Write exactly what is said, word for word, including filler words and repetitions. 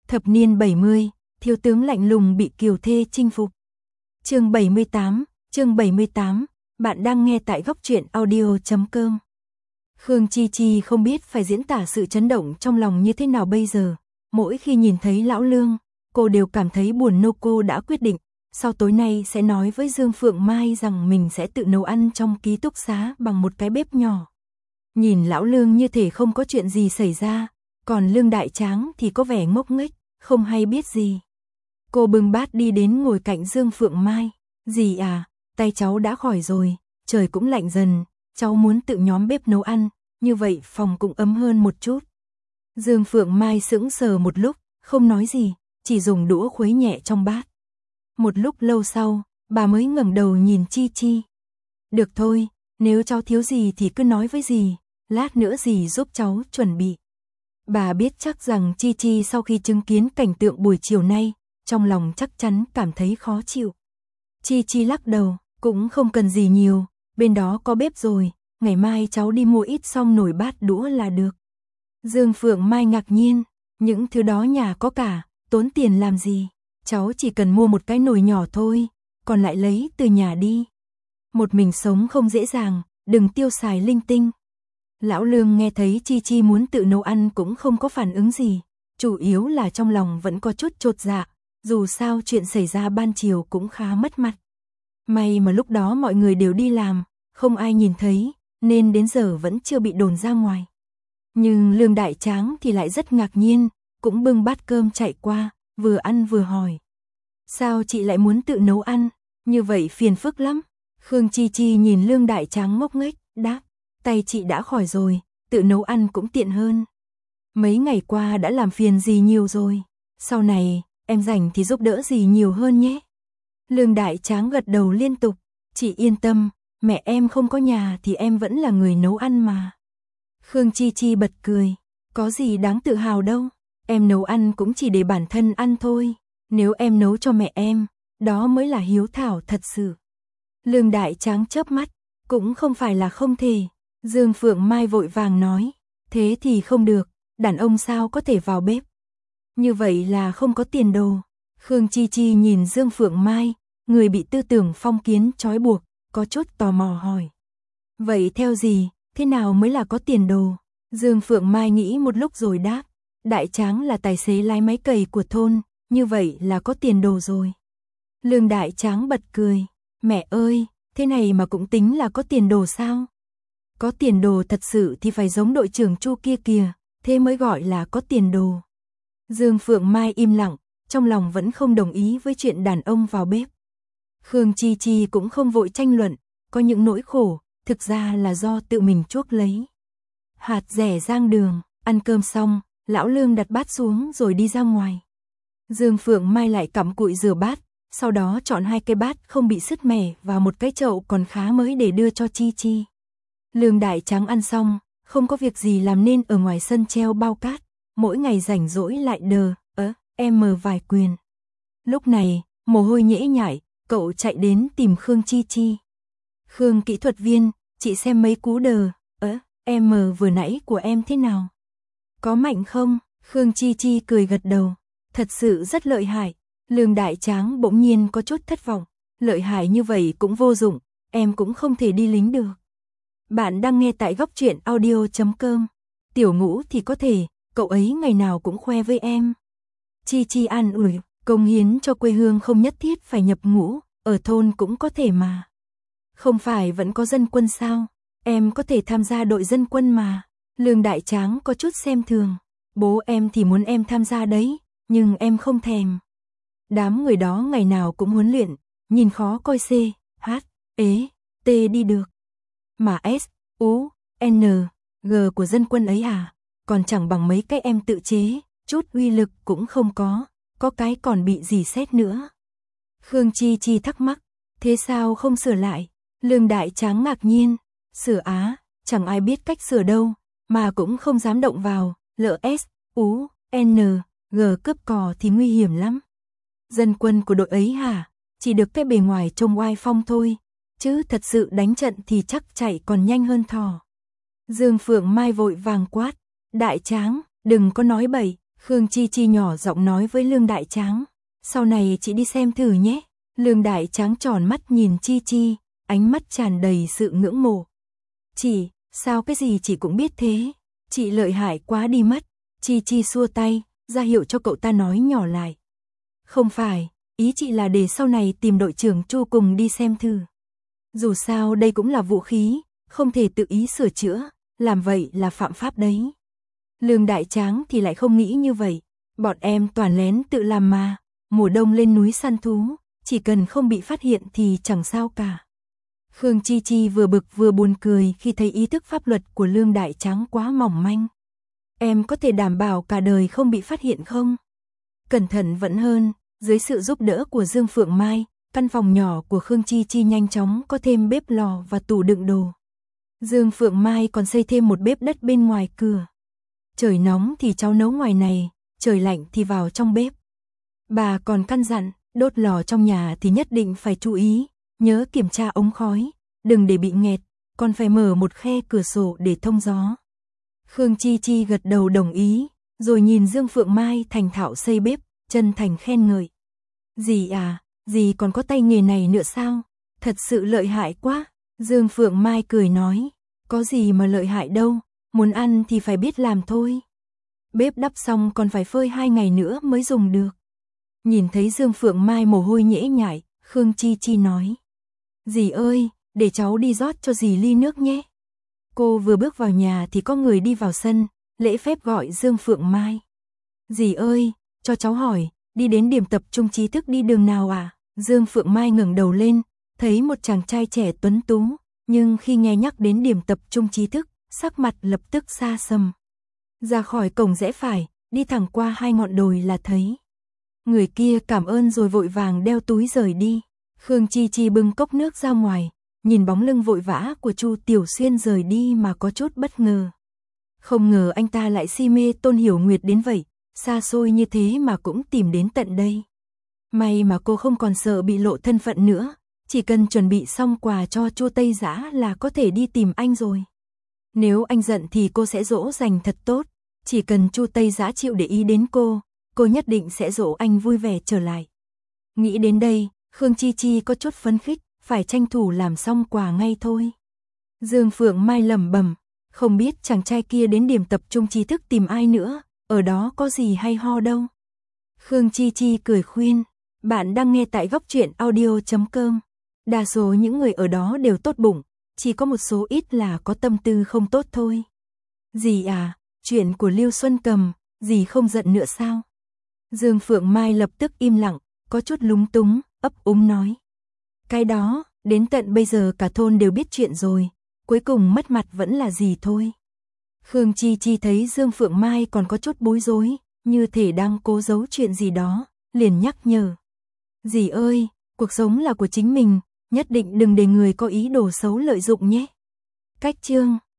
Thập niên bảy mươi, thiếu tướng lạnh lùng bị kiều thê chinh phục. Chương bảy mươi tám, chương bảy mươi tám, bạn đang nghe tại góc truyện audio chấm com. Khương Chi Chi không biết phải diễn tả sự chấn động trong lòng như thế nào bây giờ. Mỗi khi nhìn thấy lão Lương, cô đều cảm thấy buồn nô. Cô đã quyết định, sau tối nay sẽ nói với Dương Phượng Mai rằng mình sẽ tự nấu ăn trong ký túc xá bằng một cái bếp nhỏ. Nhìn lão Lương như thể không có chuyện gì xảy ra, còn Lương Đại Tráng thì có vẻ ngốc nghếch, không hay biết gì. Cô bưng bát đi đến ngồi cạnh Dương Phượng Mai. Dì à, tay cháu đã khỏi rồi, trời cũng lạnh dần, cháu muốn tự nhóm bếp nấu ăn, như vậy phòng cũng ấm hơn một chút. Dương Phượng Mai sững sờ một lúc, không nói gì, chỉ dùng đũa khuấy nhẹ trong bát. Một lúc lâu sau, bà mới ngẩng đầu nhìn Chi Chi. Được thôi, nếu cháu thiếu gì thì cứ nói với dì, lát nữa dì giúp cháu chuẩn bị. Bà biết chắc rằng Chi Chi sau khi chứng kiến cảnh tượng buổi chiều nay, trong lòng chắc chắn cảm thấy khó chịu. Chi Chi lắc đầu, cũng không cần gì nhiều, bên đó có bếp rồi, ngày mai cháu đi mua ít xong nồi bát đũa là được. Dương Phượng Mai ngạc nhiên, những thứ đó nhà có cả, tốn tiền làm gì, cháu chỉ cần mua một cái nồi nhỏ thôi, còn lại lấy từ nhà đi. Một mình sống không dễ dàng, đừng tiêu xài linh tinh. Lão Lương nghe thấy Chi Chi muốn tự nấu ăn cũng không có phản ứng gì, chủ yếu là trong lòng vẫn có chút chột dạ, dù sao chuyện xảy ra ban chiều cũng khá mất mặt. May mà lúc đó mọi người đều đi làm, không ai nhìn thấy, nên đến giờ vẫn chưa bị đồn ra ngoài. Nhưng Lương Đại Tráng thì lại rất ngạc nhiên, cũng bưng bát cơm chạy qua, vừa ăn vừa hỏi. Sao chị lại muốn tự nấu ăn, như vậy phiền phức lắm. Khương Chi Chi nhìn Lương Đại Tráng ngốc nghếch, đáp, tay chị đã khỏi rồi, tự nấu ăn cũng tiện hơn. Mấy ngày qua đã làm phiền dì nhiều rồi, sau này, em rảnh thì giúp đỡ dì nhiều hơn nhé. Lương Đại Tráng gật đầu liên tục, chị yên tâm, mẹ em không có nhà thì em vẫn là người nấu ăn mà. Khương Chi Chi bật cười, có gì đáng tự hào đâu, em nấu ăn cũng chỉ để bản thân ăn thôi, nếu em nấu cho mẹ em, đó mới là hiếu thảo thật sự. Lương Đại Tráng chớp mắt, cũng không phải là không thể. Dương Phượng Mai vội vàng nói, thế thì không được, đàn ông sao có thể vào bếp. Như vậy là không có tiền đồ. Khương Chi Chi nhìn Dương Phượng Mai, người bị tư tưởng phong kiến trói buộc, có chút tò mò hỏi. Vậy theo gì, thế nào mới là có tiền đồ? Dương Phượng Mai nghĩ một lúc rồi đáp, Đại Tráng là tài xế lái máy cày của thôn, như vậy là có tiền đồ rồi. Lương Đại Tráng bật cười, mẹ ơi, thế này mà cũng tính là có tiền đồ sao? Có tiền đồ thật sự thì phải giống đội trưởng Chu kia kìa, thế mới gọi là có tiền đồ. Dương Phượng Mai im lặng, trong lòng vẫn không đồng ý với chuyện đàn ông vào bếp. Khương Chi Chi cũng không vội tranh luận, có những nỗi khổ, thực ra là do tự mình chuốc lấy. Hạt rẻ rang đường, ăn cơm xong, lão Lương đặt bát xuống rồi đi ra ngoài. Dương Phượng Mai lại cặm cụi rửa bát, sau đó chọn hai cái bát không bị sứt mẻ và một cái chậu còn khá mới để đưa cho Chi Chi. Lương Đại Tráng ăn xong, không có việc gì làm nên ở ngoài sân treo bao cát, mỗi ngày rảnh rỗi lại đờ, ớ, em mờ vài quyền. Lúc này, mồ hôi nhễ nhại, cậu chạy đến tìm Khương Chi Chi. Khương kỹ thuật viên, chị xem mấy cú đờ, ớ, em mờ vừa nãy của em thế nào? Có mạnh không? Khương Chi Chi cười gật đầu, thật sự rất lợi hại. Lương Đại Tráng bỗng nhiên có chút thất vọng, lợi hại như vậy cũng vô dụng, em cũng không thể đi lính được. Bạn đang nghe tại góc truyện audio chấm com. Tiểu Ngũ thì có thể, cậu ấy ngày nào cũng khoe với em. Chi Chi an ủi, công hiến cho quê hương không nhất thiết phải nhập ngũ, ở thôn cũng có thể mà. Không phải vẫn có dân quân sao, em có thể tham gia đội dân quân mà. Lương Đại Tráng có chút xem thường, bố em thì muốn em tham gia đấy, nhưng em không thèm. Đám người đó ngày nào cũng huấn luyện, nhìn khó coi C, H, ế, T đi được. Mà S, U, N, G của dân quân ấy à, còn chẳng bằng mấy cái em tự chế, chút uy lực cũng không có, có cái còn bị gì xét nữa. Khương Chi Chi thắc mắc, thế sao không sửa lại? Lương Đại Tráng ngạc nhiên, sửa á, chẳng ai biết cách sửa đâu, mà cũng không dám động vào, lỡ S, U, N, G cướp cò thì nguy hiểm lắm. Dân quân của đội ấy hả, chỉ được cái bề ngoài trông oai phong thôi, chứ thật sự đánh trận thì chắc chạy còn nhanh hơn thỏ. Dương Phượng Mai vội vàng quát, Đại Tráng, đừng có nói bậy. Khương Chi Chi nhỏ giọng nói với Lương Đại Tráng, sau này chị đi xem thử nhé. Lương Đại Tráng tròn mắt nhìn Chi Chi, ánh mắt tràn đầy sự ngưỡng mộ. Chị, sao cái gì chị cũng biết thế? Chị lợi hại quá đi mất. Chi Chi xua tay, ra hiệu cho cậu ta nói nhỏ lại. Không phải, ý chị là để sau này tìm đội trưởng Chu cùng đi xem thử. Dù sao đây cũng là vũ khí, không thể tự ý sửa chữa, làm vậy là phạm pháp đấy. Lương Đại Tráng thì lại không nghĩ như vậy, bọn em toàn lén tự làm mà, mùa đông lên núi săn thú, chỉ cần không bị phát hiện thì chẳng sao cả. Khương Chi Chi vừa bực vừa buồn cười khi thấy ý thức pháp luật của Lương Đại Tráng quá mỏng manh. Em có thể đảm bảo cả đời không bị phát hiện không? Cẩn thận vẫn hơn, dưới sự giúp đỡ của Dương Phượng Mai, căn phòng nhỏ của Khương Chi Chi nhanh chóng có thêm bếp lò và tủ đựng đồ. Dương Phượng Mai còn xây thêm một bếp đất bên ngoài cửa. Trời nóng thì cháu nấu ngoài này, trời lạnh thì vào trong bếp. Bà còn căn dặn, đốt lò trong nhà thì nhất định phải chú ý, nhớ kiểm tra ống khói, đừng để bị nghẹt, còn phải mở một khe cửa sổ để thông gió. Khương Chi Chi gật đầu đồng ý, rồi nhìn Dương Phượng Mai thành thạo xây bếp, chân thành khen ngợi. Dì à, dì còn có tay nghề này nữa sao? Thật sự lợi hại quá. Dương Phượng Mai cười nói, có gì mà lợi hại đâu, muốn ăn thì phải biết làm thôi. Bếp đắp xong còn phải phơi hai ngày nữa mới dùng được. Nhìn thấy Dương Phượng Mai mồ hôi nhễ nhại, Khương Chi Chi nói. Dì ơi, để cháu đi rót cho dì ly nước nhé. Cô vừa bước vào nhà thì có người đi vào sân, lễ phép gọi Dương Phượng Mai. Dì ơi, cho cháu hỏi, đi đến điểm tập trung trí thức đi đường nào à? Dương Phượng Mai ngẩng đầu lên, thấy một chàng trai trẻ tuấn tú, nhưng khi nghe nhắc đến điểm tập trung trí thức, sắc mặt lập tức xa sầm. Ra khỏi cổng rẽ phải, đi thẳng qua hai ngọn đồi là thấy. Người kia cảm ơn rồi vội vàng đeo túi rời đi. Khương Chi Chi bưng cốc nước ra ngoài, nhìn bóng lưng vội vã của Chu Tiểu Xuyên rời đi mà có chút bất ngờ. Không ngờ anh ta lại si mê Tôn Hiểu Nguyệt đến vậy, xa xôi như thế mà cũng tìm đến tận đây. May mà cô không còn sợ bị lộ thân phận nữa, chỉ cần chuẩn bị xong quà cho Chu Tây Dã là có thể đi tìm anh rồi. Nếu anh giận thì cô sẽ dỗ dành thật tốt, chỉ cần Chu Tây Dã chịu để ý đến cô, cô nhất định sẽ dỗ anh vui vẻ trở lại. Nghĩ đến đây, Khương Chi Chi có chút phấn khích, phải tranh thủ làm xong quà ngay thôi. Dương Phượng Mai lẩm bẩm, không biết chàng trai kia đến điểm tập trung trí thức tìm ai nữa, ở đó có gì hay ho đâu. Khương Chi Chi cười khuyên, bạn đang nghe tại góc truyện audio chấm com. Đa số những người ở đó đều tốt bụng, chỉ có một số ít là có tâm tư không tốt thôi. Dì à, chuyện của Lưu Xuân Cầm, dì không giận nữa sao? Dương Phượng Mai lập tức im lặng, có chút lúng túng, ấp úng nói. Cái đó, đến tận bây giờ cả thôn đều biết chuyện rồi, cuối cùng mất mặt vẫn là dì thôi. Khương Chi Chi thấy Dương Phượng Mai còn có chút bối rối, như thể đang cố giấu chuyện gì đó, liền nhắc nhở. Dì ơi, cuộc sống là của chính mình, nhất định đừng để người có ý đồ xấu lợi dụng nhé. Cách chương